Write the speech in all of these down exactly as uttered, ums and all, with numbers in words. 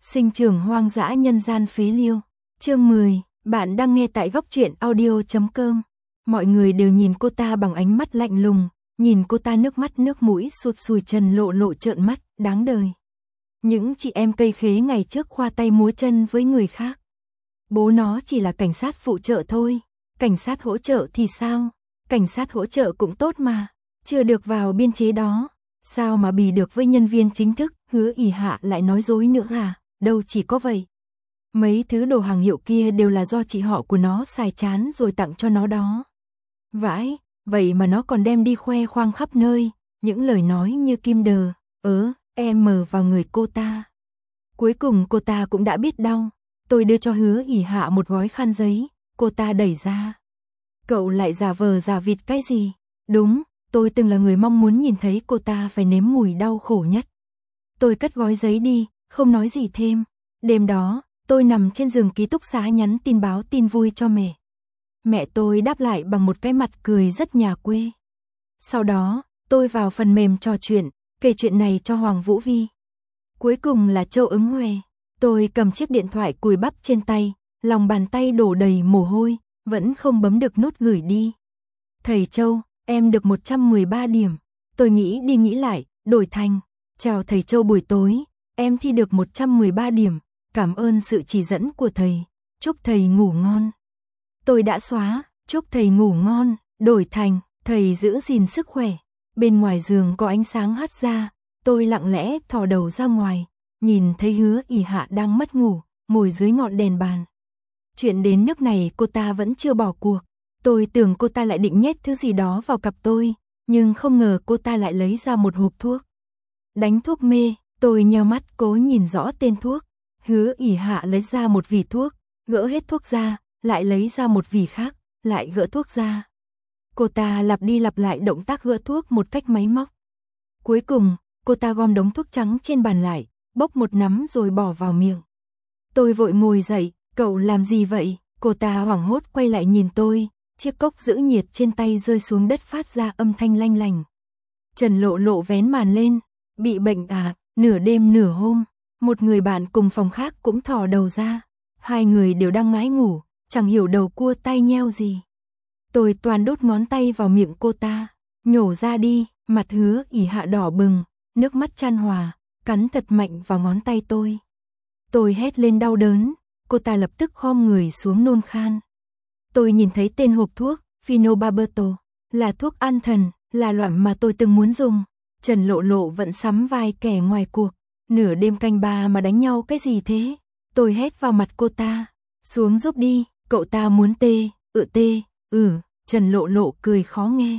Sinh trưởng hoang dã nhân gian phế liêu. Chương mười, bạn đang nghe tại góc truyện audio chấm com. Mọi người đều nhìn cô ta bằng ánh mắt lạnh lùng, nhìn cô ta nước mắt nước mũi sụt sùi Trần Lộ Lộ trợn mắt, đáng đời. Những chị em cây khế ngày trước khoa tay múa chân với người khác. Bố nó chỉ là cảnh sát phụ trợ thôi, cảnh sát hỗ trợ thì sao? Cảnh sát hỗ trợ cũng tốt mà, chưa được vào biên chế đó, sao mà bì được với nhân viên chính thức? Hứa ỷ hạ lại nói dối nữa à? Đâu chỉ có vậy. Mấy thứ đồ hàng hiệu kia đều là do chị họ của nó xài chán rồi tặng cho nó đó. Vãi, vậy mà nó còn đem đi khoe khoang khắp nơi, những lời nói như kim đờ, ớ, em mờ vào người cô ta. Cuối cùng cô ta cũng đã biết đau. Tôi đưa cho Hứa ỷ hạ một gói khăn giấy, cô ta đẩy ra. Cậu lại giả vờ giả vịt cái gì? Đúng, tôi từng là người mong muốn nhìn thấy cô ta phải nếm mùi đau khổ nhất. Tôi cất gói giấy đi, không nói gì thêm. Đêm đó, tôi nằm trên giường ký túc xá nhắn tin báo tin vui cho mẹ. Mẹ tôi đáp lại bằng một cái mặt cười rất nhà quê. Sau đó, tôi vào phần mềm trò chuyện, kể chuyện này cho Hoàng Vũ Vi. Cuối cùng là Châu ứng hòe. Tôi cầm chiếc điện thoại cùi bắp trên tay, lòng bàn tay đổ đầy mồ hôi, vẫn không bấm được nút gửi đi. Thầy Châu, em được một trăm mười ba điểm. Tôi nghĩ đi nghĩ lại, đổi thành: chào thầy Châu, buổi tối, em thi được một trăm mười ba điểm, cảm ơn sự chỉ dẫn của thầy, chúc thầy ngủ ngon. Tôi đã xóa, chúc thầy ngủ ngon, đổi thành: thầy giữ gìn sức khỏe. Bên ngoài giường có ánh sáng hắt ra, tôi lặng lẽ thò đầu ra ngoài, nhìn thấy Hứa ỷ hạ đang mất ngủ, ngồi dưới ngọn đèn bàn. Chuyện đến nước này cô ta vẫn chưa bỏ cuộc. Tôi tưởng cô ta lại định nhét thứ gì đó vào cặp tôi, nhưng không ngờ cô ta lại lấy ra một hộp thuốc. Đánh thuốc mê, tôi nheo mắt cố nhìn rõ tên thuốc. Hứa ỷ hạ lấy ra một vỉ thuốc, gỡ hết thuốc ra, lại lấy ra một vỉ khác, lại gỡ thuốc ra. Cô ta lặp đi lặp lại động tác gỡ thuốc một cách máy móc. Cuối cùng, cô ta gom đống thuốc trắng trên bàn lại, bốc một nắm rồi bỏ vào miệng. Tôi vội ngồi dậy, cậu làm gì vậy? Cô ta hoảng hốt quay lại nhìn tôi, chiếc cốc giữ nhiệt trên tay rơi xuống đất phát ra âm thanh lanh lành. Trần Lộ Lộ vén màn lên, bị bệnh à? Nửa đêm nửa hôm, một người bạn cùng phòng khác cũng thò đầu ra. Hai người đều đang ngái ngủ, chẳng hiểu đầu cua tay nheo gì. Tôi toàn đốt ngón tay vào miệng cô ta, nhổ ra đi. Mặt Hứa ỷ hạ đỏ bừng, nước mắt chan hòa, cắn thật mạnh vào ngón tay tôi. Tôi hét lên đau đớn, cô ta lập tức khom người xuống nôn khan. Tôi nhìn thấy tên hộp thuốc, Phenobarbital, là thuốc an thần, là loại mà tôi từng muốn dùng. Trần Lộ Lộ vẫn sắm vai kẻ ngoài cuộc, nửa đêm canh ba mà đánh nhau cái gì thế? Tôi hét vào mặt cô ta, xuống giúp đi, cậu ta muốn tê, ự tê, ừ, Trần Lộ Lộ cười khó nghe.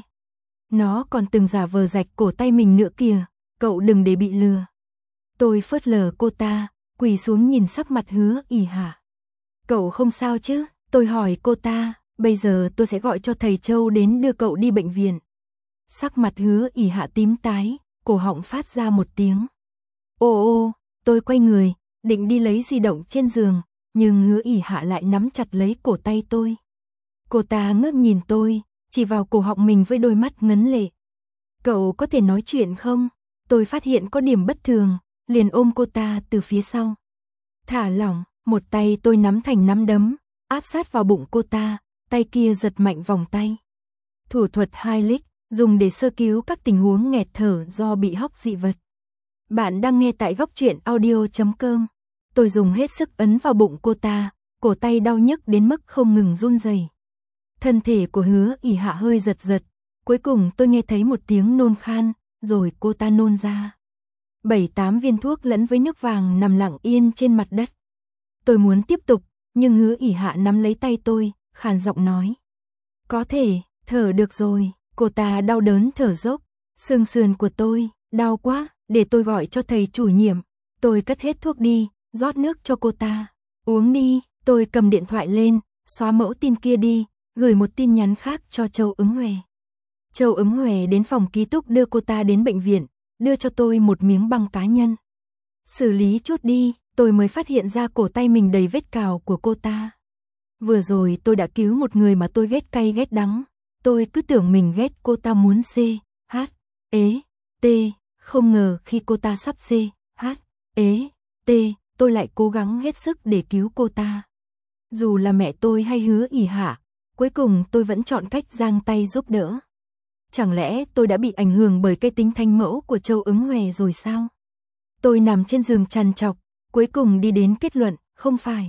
Nó còn từng giả vờ rạch cổ tay mình nữa kìa, cậu đừng để bị lừa. Tôi phớt lờ cô ta, quỳ xuống nhìn sắc mặt Hứa ỷ hạ. Cậu không sao chứ? Tôi hỏi cô ta, bây giờ tôi sẽ gọi cho thầy Châu đến đưa cậu đi bệnh viện. Sắc mặt Hứa ỷ hạ tím tái, cổ họng phát ra một tiếng. Ô ô, tôi quay người, định đi lấy di động trên giường, nhưng Hứa ỷ hạ lại nắm chặt lấy cổ tay tôi. Cô ta ngước nhìn tôi, chỉ vào cổ họng mình với đôi mắt ngấn lệ. Cậu có thể nói chuyện không? Tôi phát hiện có điểm bất thường, liền ôm cô ta từ phía sau. Thả lỏng, một tay tôi nắm thành nắm đấm, áp sát vào bụng cô ta, tay kia giật mạnh vòng tay. Thủ thuật Hylic, dùng để sơ cứu các tình huống nghẹt thở do bị hóc dị vật. Bạn đang nghe tại góc truyện audio chấm com. Tôi dùng hết sức ấn vào bụng cô ta, cổ tay đau nhức đến mức không ngừng run rẩy. Thân thể của Hứa ỷ hạ hơi giật giật, cuối cùng tôi nghe thấy một tiếng nôn khan, rồi cô ta nôn ra. Bảy tám viên thuốc lẫn với nước vàng nằm lặng yên trên mặt đất. Tôi muốn tiếp tục, nhưng Hứa ỷ hạ nắm lấy tay tôi, khàn giọng nói. Có thể, thở được rồi. Cô ta đau đớn thở dốc. Xương sườn của tôi, đau quá, để tôi gọi cho thầy chủ nhiệm. Tôi cất hết thuốc đi, rót nước cho cô ta. Uống đi, tôi cầm điện thoại lên, xóa mẫu tin kia đi, gửi một tin nhắn khác cho Châu ứng hòe. Châu ứng hòe đến phòng ký túc đưa cô ta đến bệnh viện, đưa cho tôi một miếng băng cá nhân. Xử lý chút đi, tôi mới phát hiện ra cổ tay mình đầy vết cào của cô ta. Vừa rồi tôi đã cứu một người mà tôi ghét cay ghét đắng. Tôi cứ tưởng mình ghét cô ta muốn C, H, ế, T, không ngờ khi cô ta sắp C, H, ế, T, tôi lại cố gắng hết sức để cứu cô ta. Dù là mẹ tôi hay Hứa ỷ hạ, cuối cùng tôi vẫn chọn cách giang tay giúp đỡ. Chẳng lẽ tôi đã bị ảnh hưởng bởi cái tính thanh mẫu của Châu Ứng Hòe rồi sao? Tôi nằm trên giường trằn trọc, cuối cùng đi đến kết luận, không phải.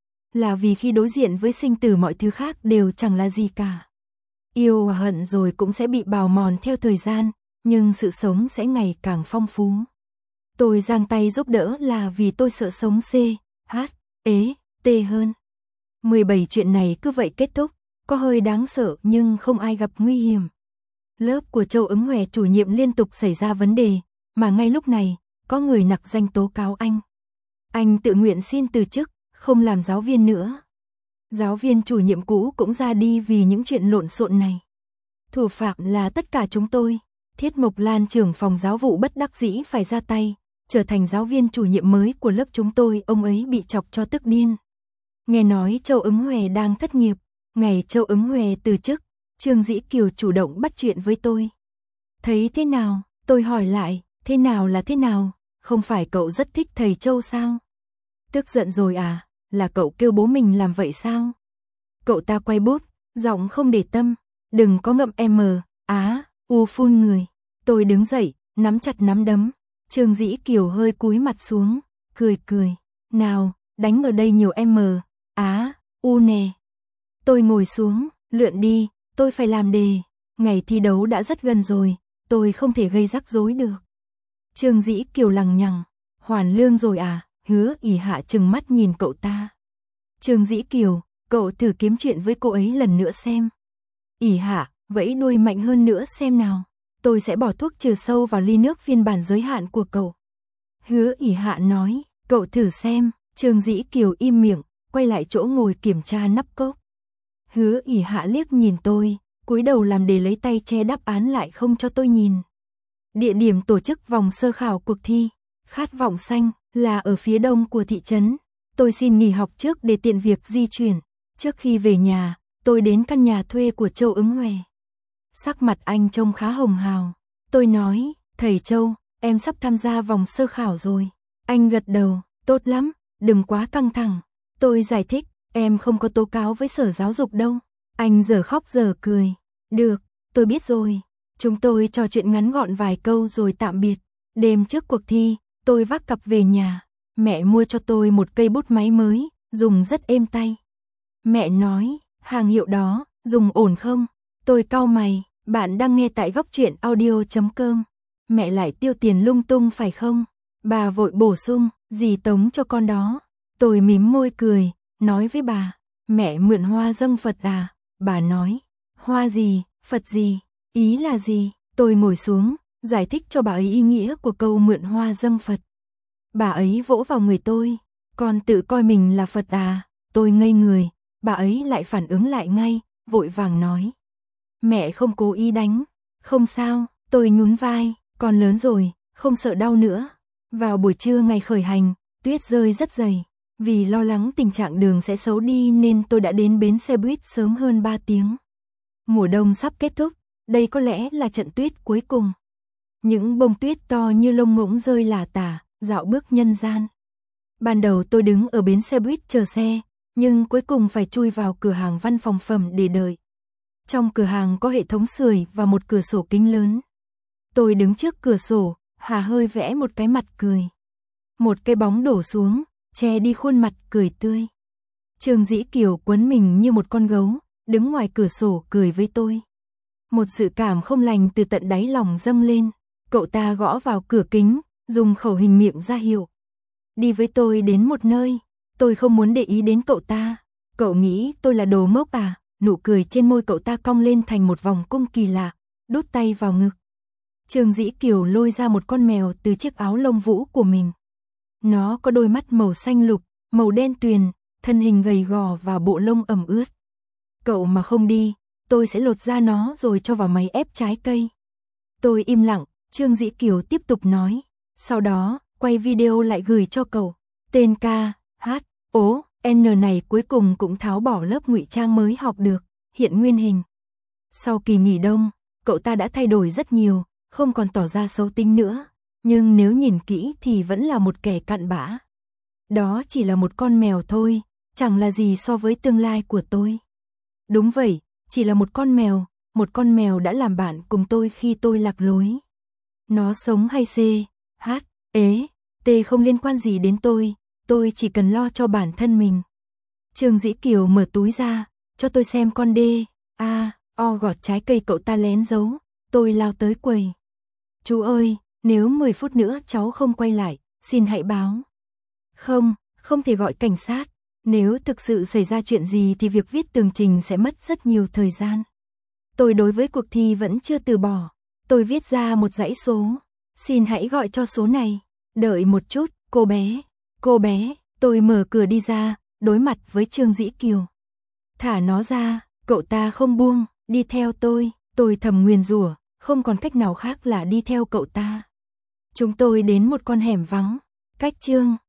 Là vì khi đối diện với sinh tử mọi thứ khác đều chẳng là gì cả. Yêu và hận rồi cũng sẽ bị bào mòn theo thời gian, nhưng sự sống sẽ ngày càng phong phú. Tôi giang tay giúp đỡ là vì tôi sợ sống C, H, ế, T hơn. mười bảy chuyện này cứ vậy kết thúc, có hơi đáng sợ nhưng không ai gặp nguy hiểm. Lớp của Châu Ứng Hòe chủ nhiệm liên tục xảy ra vấn đề, mà ngay lúc này, có người nặc danh tố cáo anh. Anh tự nguyện xin từ chức, không làm giáo viên nữa. Giáo viên chủ nhiệm cũ cũng ra đi vì những chuyện lộn xộn này. Thủ phạm là tất cả chúng tôi. Thiết Mộc Lan trưởng phòng giáo vụ bất đắc dĩ phải ra tay, trở thành giáo viên chủ nhiệm mới của lớp chúng tôi, ông ấy bị chọc cho tức điên. Nghe nói Châu Ứng Hòe đang thất nghiệp, ngày Châu Ứng Hòe từ chức, Trương Dĩ Kiều chủ động bắt chuyện với tôi. Thấy thế nào? Tôi hỏi lại, thế nào là thế nào? Không phải cậu rất thích thầy Châu sao? Tức giận rồi à? Là cậu kêu bố mình làm vậy sao? Cậu ta quay bút, giọng không để tâm, đừng có ngậm M, á, u phun người. Tôi đứng dậy, nắm chặt nắm đấm. Trương Dĩ Kiều hơi cúi mặt xuống, cười cười. Nào, đánh ở đây nhiều M, á, u nè. Tôi ngồi xuống, lượn đi, tôi phải làm đề. Ngày thi đấu đã rất gần rồi, tôi không thể gây rắc rối được. Trương Dĩ Kiều lằng nhằng, hoàn lương rồi à? Hứa ỷ hạ trừng mắt nhìn cậu ta. Trương Dĩ Kiều, cậu thử kiếm chuyện với cô ấy lần nữa xem. ỷ hạ, vẫy đuôi mạnh hơn nữa xem nào. Tôi sẽ bỏ thuốc trừ sâu vào ly nước phiên bản giới hạn của cậu. Hứa ỷ hạ nói, cậu thử xem. Trương Dĩ Kiều im miệng, quay lại chỗ ngồi kiểm tra nắp cốc. Hứa ỷ hạ liếc nhìn tôi, cúi đầu làm đề lấy tay che đáp án lại không cho tôi nhìn. Địa điểm tổ chức vòng sơ khảo cuộc thi, Khát vọng xanh, là ở phía đông của thị trấn. Tôi xin nghỉ học trước để tiện việc di chuyển. Trước khi về nhà, tôi đến căn nhà thuê của Châu Ứng Hòe. Sắc mặt anh trông khá hồng hào. Tôi nói, thầy Châu, em sắp tham gia vòng sơ khảo rồi. Anh gật đầu, tốt lắm, đừng quá căng thẳng. Tôi giải thích, em không có tố cáo với sở giáo dục đâu. Anh giờ khóc giờ cười. Được, tôi biết rồi. Chúng tôi trò chuyện ngắn gọn vài câu rồi tạm biệt. Đêm trước cuộc thi, tôi vác cặp về nhà. Mẹ mua cho tôi một cây bút máy mới, dùng rất êm tay. Mẹ nói, hàng hiệu đó, dùng ổn không? Tôi cau mày, bạn đang nghe tại góc truyện audio chấm com. Mẹ lại tiêu tiền lung tung phải không? Bà vội bổ sung, dì tống cho con đó. Tôi mím môi cười, nói với bà, mẹ mượn hoa dâng Phật à? Bà nói, hoa gì, Phật gì, ý là gì? Tôi ngồi xuống, giải thích cho bà ấy ý nghĩa của câu mượn hoa dâng Phật. Bà ấy vỗ vào người tôi, con tự coi mình là Phật à? Tôi ngây người, bà ấy lại phản ứng lại ngay, vội vàng nói. Mẹ không cố ý đánh, không sao, tôi nhún vai, con lớn rồi, không sợ đau nữa. Vào buổi trưa ngày khởi hành, tuyết rơi rất dày, vì lo lắng tình trạng đường sẽ xấu đi nên tôi đã đến bến xe buýt sớm hơn ba tiếng. Mùa đông sắp kết thúc, đây có lẽ là trận tuyết cuối cùng. Những bông tuyết to như lông ngỗng rơi lả tả, dạo bước nhân gian. Ban đầu tôi đứng ở bến xe buýt chờ xe, nhưng cuối cùng phải chui vào cửa hàng văn phòng phẩm để đợi. Trong cửa hàng có hệ thống sưởi và một cửa sổ kính lớn. Tôi đứng trước cửa sổ, hà hơi vẽ một cái mặt cười. Một cái bóng đổ xuống, che đi khuôn mặt cười tươi. Trương Dĩ Kiều quấn mình như một con gấu, đứng ngoài cửa sổ cười với tôi. Một dự cảm không lành từ tận đáy lòng dâng lên. Cậu ta gõ vào cửa kính, dùng khẩu hình miệng ra hiệu. Đi với tôi đến một nơi. Tôi không muốn để ý đến cậu ta. Cậu nghĩ tôi là đồ ngốc à? Nụ cười trên môi cậu ta cong lên thành một vòng cung kỳ lạ, đút tay vào ngực. Trương Dĩ Kiều lôi ra một con mèo từ chiếc áo lông vũ của mình. Nó có đôi mắt màu xanh lục, màu đen tuyền, thân hình gầy gò và bộ lông ẩm ướt. Cậu mà không đi, tôi sẽ lột da nó rồi cho vào máy ép trái cây. Tôi im lặng, Trương Dĩ Kiều tiếp tục nói. Sau đó, quay video lại gửi cho cậu. Tên ca, hát, ố, N này cuối cùng cũng tháo bỏ lớp ngụy trang mới học được, hiện nguyên hình. Sau kỳ nghỉ đông, cậu ta đã thay đổi rất nhiều, không còn tỏ ra xấu tính nữa. Nhưng nếu nhìn kỹ thì vẫn là một kẻ cặn bã. Đó chỉ là một con mèo thôi, chẳng là gì so với tương lai của tôi. Đúng vậy, chỉ là một con mèo, một con mèo đã làm bạn cùng tôi khi tôi lạc lối. Nó sống hay C, H, ế, T không liên quan gì đến tôi, tôi chỉ cần lo cho bản thân mình. Trương Dĩ Kiều mở túi ra, cho tôi xem con D, A, O gọt trái cây cậu ta lén giấu, tôi lao tới quầy. Chú ơi, nếu mười phút nữa cháu không quay lại, xin hãy báo. Không, không thể gọi cảnh sát, nếu thực sự xảy ra chuyện gì thì việc viết tường trình sẽ mất rất nhiều thời gian. Tôi đối với cuộc thi vẫn chưa từ bỏ, tôi viết ra một dãy số, xin hãy gọi cho số này. Đợi một chút, cô bé, cô bé, tôi mở cửa đi ra, đối mặt với Trương Dĩ Kiều. Thả nó ra, cậu ta không buông, đi theo tôi, tôi thầm nguyền rủa, không còn cách nào khác là đi theo cậu ta. Chúng tôi đến một con hẻm vắng, cách Trương